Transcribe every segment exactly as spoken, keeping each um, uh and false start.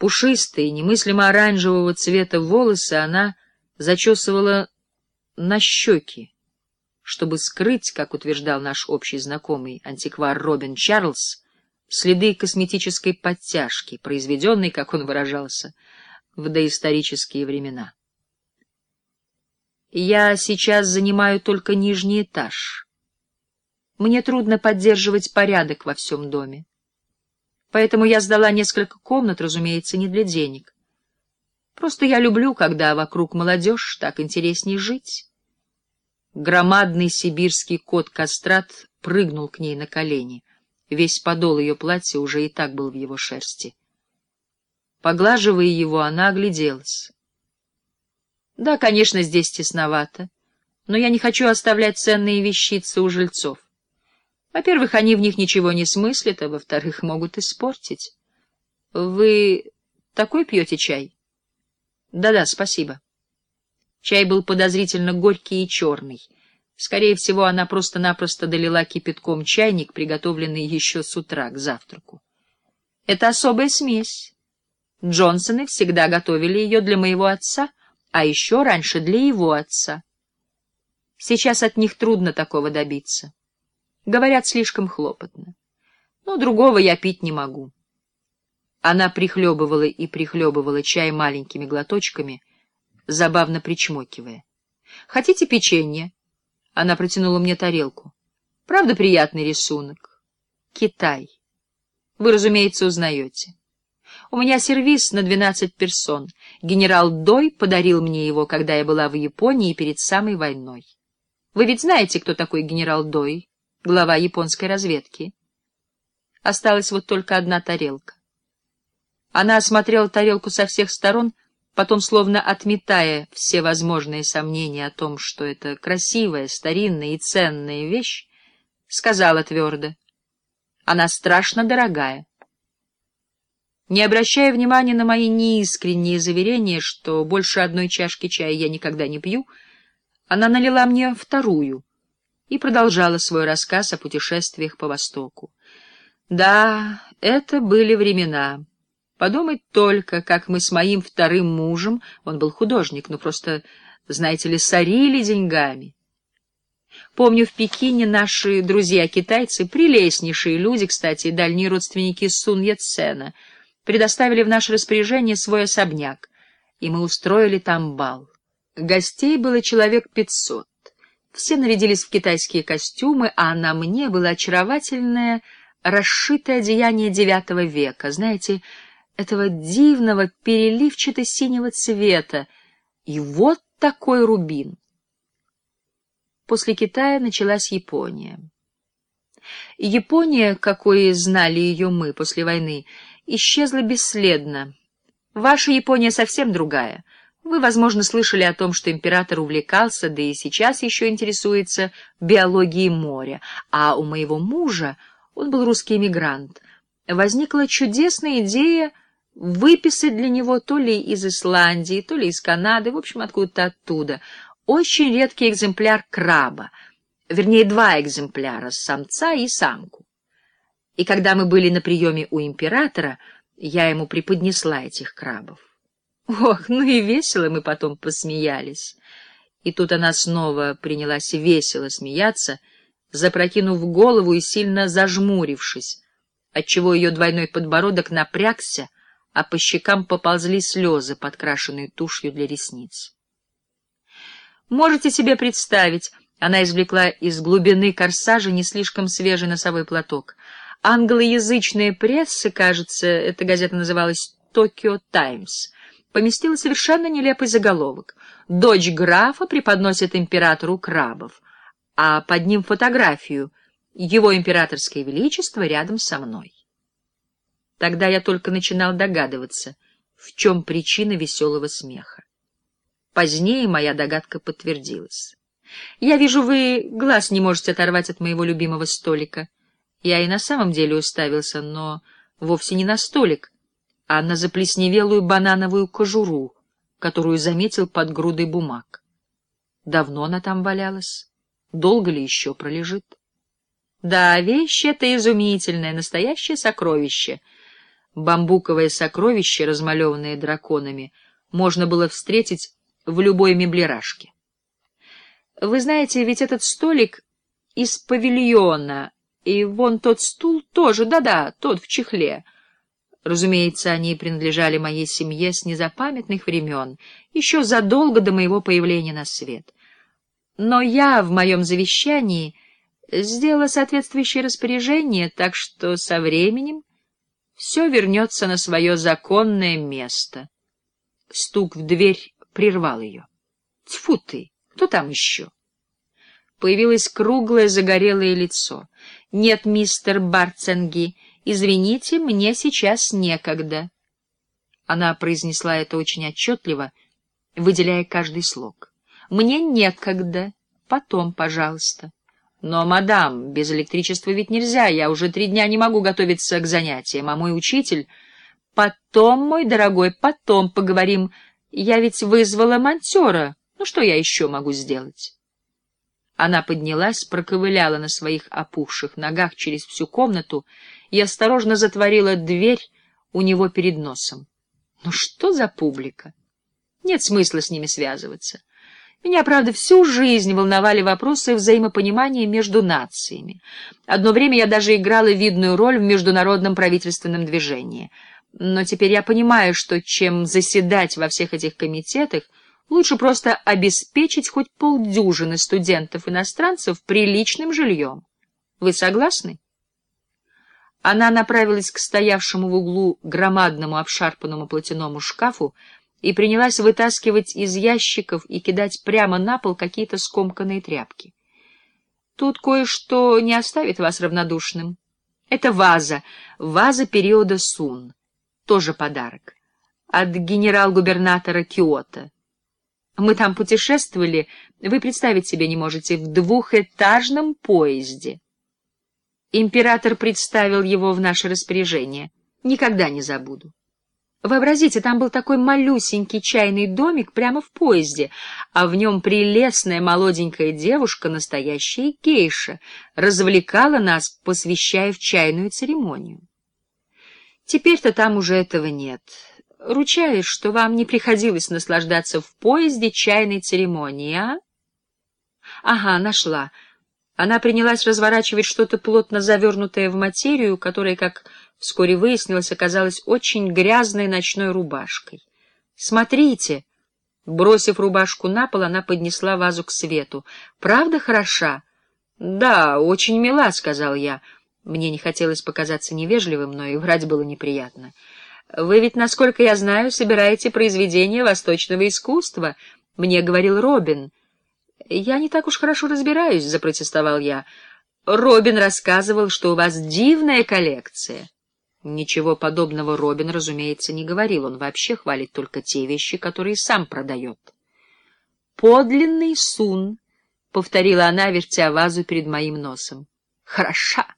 Пушистые, немыслимо оранжевого цвета волосы она зачесывала на щеки, чтобы скрыть, как утверждал наш общий знакомый антиквар Робин Чарльз, следы косметической подтяжки, произведенной, как он выражался, в доисторические времена. Я сейчас занимаю только нижний этаж. Мне трудно поддерживать порядок во всем доме. Поэтому я сдала несколько комнат, разумеется, не для денег. Просто я люблю, когда вокруг молодежь, так интересней жить. Громадный сибирский кот-кастрат прыгнул к ней на колени. Весь подол ее платья уже и так был в его шерсти. Поглаживая его, она огляделась. Да, конечно, здесь тесновато, но я не хочу оставлять ценные вещицы у жильцов. Во-первых, они в них ничего не смыслят, а во-вторых, могут испортить. Вы такой пьете чай? Да-да, спасибо. Чай был подозрительно горький и черный. Скорее всего, она просто-напросто долила кипятком чайник, приготовленный еще с утра к завтраку. Это особая смесь. Джонсоны всегда готовили ее для моего отца, а еще раньше для его отца. Сейчас от них трудно такого добиться. Говорят, слишком хлопотно. Но другого я пить не могу. Она прихлебывала и прихлебывала чай маленькими глоточками, забавно причмокивая. «Хотите печенье?» Она протянула мне тарелку. «Правда, приятный рисунок? Китай. Вы, разумеется, узнаете. У меня сервиз на двенадцать персон. Генерал Дой подарил мне его, когда я была в Японии перед самой войной. Вы ведь знаете, кто такой генерал Дой, глава японской разведки? Осталась вот только одна тарелка». Она осмотрела тарелку со всех сторон, потом, словно отметая все возможные сомнения о том, что это красивая, старинная и ценная вещь, сказала твердо: «Она страшно дорогая». Не обращая внимания на мои неискренние заверения, что больше одной чашки чая я никогда не пью, она налила мне вторую и продолжала свой рассказ о путешествиях по Востоку. Да, это были времена. Подумать только, как мы с моим вторым мужем, он был художник, но просто, знаете ли, сорили деньгами. Помню, в Пекине наши друзья-китайцы, прелестнейшие люди, кстати, дальние родственники Сун Яцена, предоставили в наше распоряжение свой особняк, и мы устроили там бал. Гостей было человек пятьсот. Все нарядились в китайские костюмы, а на мне было очаровательное расшитое одеяние девятого века, знаете, этого дивного переливчато-синего цвета, и вот такой рубин. После Китая началась Япония. Япония, какой знали ее мы после войны, исчезла бесследно. Ваша Япония совсем другая. Вы, возможно, слышали о том, что император увлекался, да и сейчас еще интересуется биологией моря, а у моего мужа, он был русский эмигрант, возникла чудесная идея выписать для него то ли из Исландии, то ли из Канады, в общем, откуда-то оттуда, очень редкий экземпляр краба, вернее, два экземпляра, самца и самку. И когда мы были на приеме у императора, я ему преподнесла этих крабов. Ох, ну и весело мы потом посмеялись. И тут она снова принялась весело смеяться, запрокинув голову и сильно зажмурившись, отчего ее двойной подбородок напрягся, а по щекам поползли слезы, подкрашенные тушью для ресниц. Можете себе представить, она извлекла из глубины корсажа не слишком свежий носовой платок. Англоязычная пресса, кажется, эта газета называлась «Токио Таймс», поместила совершенно нелепый заголовок: «Дочь графа преподносит императору крабов», а под ним фотографию «Его императорское величество рядом со мной». Тогда я только начинал догадываться, в чем причина веселого смеха. Позднее моя догадка подтвердилась. «Я вижу, вы глаз не можете оторвать от моего любимого столика». Я и на самом деле уставился, но вовсе не на столик, а на заплесневелую банановую кожуру, которую заметил под грудой бумаг. Давно она там валялась? Долго ли еще пролежит? Да, вещь эта изумительная, настоящее сокровище. Бамбуковое сокровище, размалеванное драконами, можно было встретить в любой меблирашке. Вы знаете, ведь этот столик из павильона, и вон тот стул тоже, да-да, тот в чехле. Разумеется, они принадлежали моей семье с незапамятных времен, еще задолго до моего появления на свет. Но я в моем завещании сделала соответствующее распоряжение, так что со временем все вернется на свое законное место. Стук в дверь прервал ее. Тьфу ты, кто там еще? Появилось круглое загорелое лицо. «Нет, мистер Барценги, извините, мне сейчас некогда». Она произнесла это очень отчетливо, выделяя каждый слог. «Мне некогда. Потом, пожалуйста». «Но, мадам, без электричества ведь нельзя. Я уже три дня не могу готовиться к занятиям, а мой учитель...» «Потом, мой дорогой, потом поговорим. Я ведь вызвала монтера. Ну, что я еще могу сделать?» Она поднялась, проковыляла на своих опухших ногах через всю комнату и осторожно затворила дверь у него перед носом. Ну что за публика? Нет смысла с ними связываться. Меня, правда, всю жизнь волновали вопросы взаимопонимания между нациями. Одно время я даже играла видную роль в международном правительственном движении. Но теперь я понимаю, что чем заседать во всех этих комитетах, лучше просто обеспечить хоть полдюжины студентов-иностранцев приличным жильем. Вы согласны? Она направилась к стоявшему в углу громадному обшарпанному платяному шкафу и принялась вытаскивать из ящиков и кидать прямо на пол какие-то скомканные тряпки. Тут кое-что не оставит вас равнодушным. Это ваза, ваза периода Сун. Тоже подарок. От генерал-губернатора Киото. Мы там путешествовали, вы представить себе не можете, в двухэтажном поезде. Император представил его в наше распоряжение. Никогда не забуду. Вообразите, там был такой малюсенький чайный домик прямо в поезде, а в нем прелестная молоденькая девушка, настоящая гейша, развлекала нас, посвящая в чайную церемонию. Теперь-то там уже этого нет. Ручаюсь, что вам не приходилось наслаждаться в поезде чайной церемонией, а? Ага, нашла. Она принялась разворачивать что-то плотно завернутое в материю, которая, как вскоре выяснилось, оказалась очень грязной ночной рубашкой. Смотрите! Бросив рубашку на пол, она поднесла вазу к свету. Правда хороша? Да, очень мила, сказал я. Мне не хотелось показаться невежливым, но и врать было неприятно. Вы ведь, насколько я знаю, собираете произведения восточного искусства, — мне говорил Робин. Я не так уж хорошо разбираюсь, — запротестовал я. Робин рассказывал, что у вас дивная коллекция. Ничего подобного Робин, разумеется, не говорил. Он вообще хвалит только те вещи, которые сам продает. Подлинный Сун, — повторила она, вертя вазу перед моим носом. Хороша.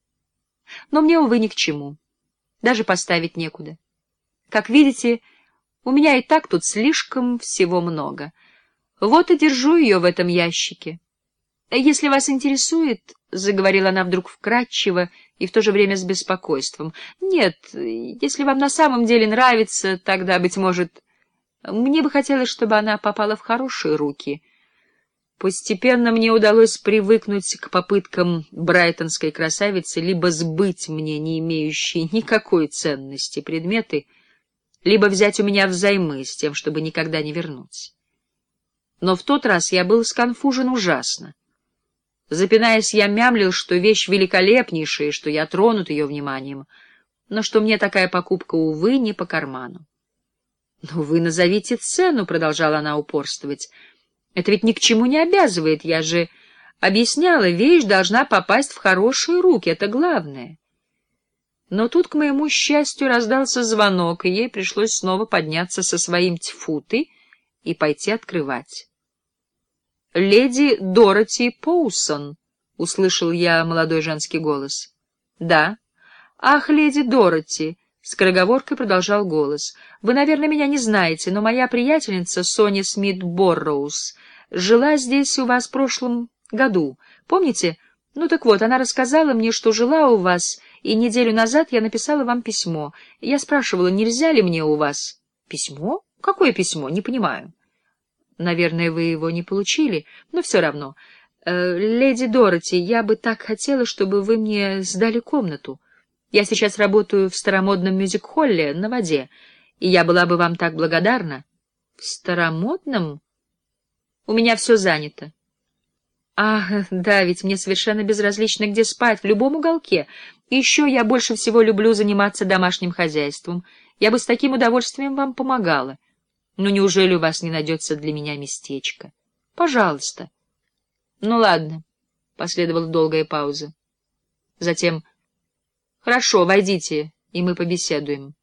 Но мне, увы, ни к чему. Даже поставить некуда. Как видите, у меня и так тут слишком всего много. Вот и держу ее в этом ящике. Если вас интересует, — заговорила она вдруг вкратчиво и в то же время с беспокойством, — нет, если вам на самом деле нравится, тогда, быть может, мне бы хотелось, чтобы она попала в хорошие руки. Постепенно мне удалось привыкнуть к попыткам брайтонской красавицы либо сбыть мне не имеющие никакой ценности предметы, либо взять у меня взаймы с тем, чтобы никогда не вернуть. Но в тот раз я был сконфужен ужасно. Запинаясь, я мямлил, что вещь великолепнейшая, что я тронут ее вниманием, но что мне такая покупка, увы, не по карману. — Ну, вы назовите цену, — продолжала она упорствовать. — Это ведь ни к чему не обязывает. Я же объясняла, вещь должна попасть в хорошие руки, это главное. Но тут, к моему счастью, раздался звонок, и ей пришлось снова подняться со своим тьфуты и пойти открывать. — Леди Дороти Поусон, — услышал я молодой женский голос. — Да. — Ах, леди Дороти, — скороговоркой продолжал голос, — вы, наверное, меня не знаете, но моя приятельница Соня Смит-Борроуз жила здесь у вас в прошлом году. Помните? Ну так вот, она рассказала мне, что жила у вас и неделю назад я написала вам письмо. Я спрашивала, нельзя ли мне у вас... Письмо? Какое письмо? Не понимаю. Наверное, вы его не получили, но все равно. Э, леди Дороти, я бы так хотела, чтобы вы мне сдали комнату. Я сейчас работаю в старомодном мюзик-холле на воде, и я была бы вам так благодарна. В старомодном? У меня все занято. Ах, да, ведь мне совершенно безразлично, где спать, в любом уголке. И еще я больше всего люблю заниматься домашним хозяйством. Я бы с таким удовольствием вам помогала. Но неужели у вас не найдется для меня местечко? Пожалуйста. Ну, ладно. Последовала долгая пауза. Затем: хорошо, войдите, и мы побеседуем.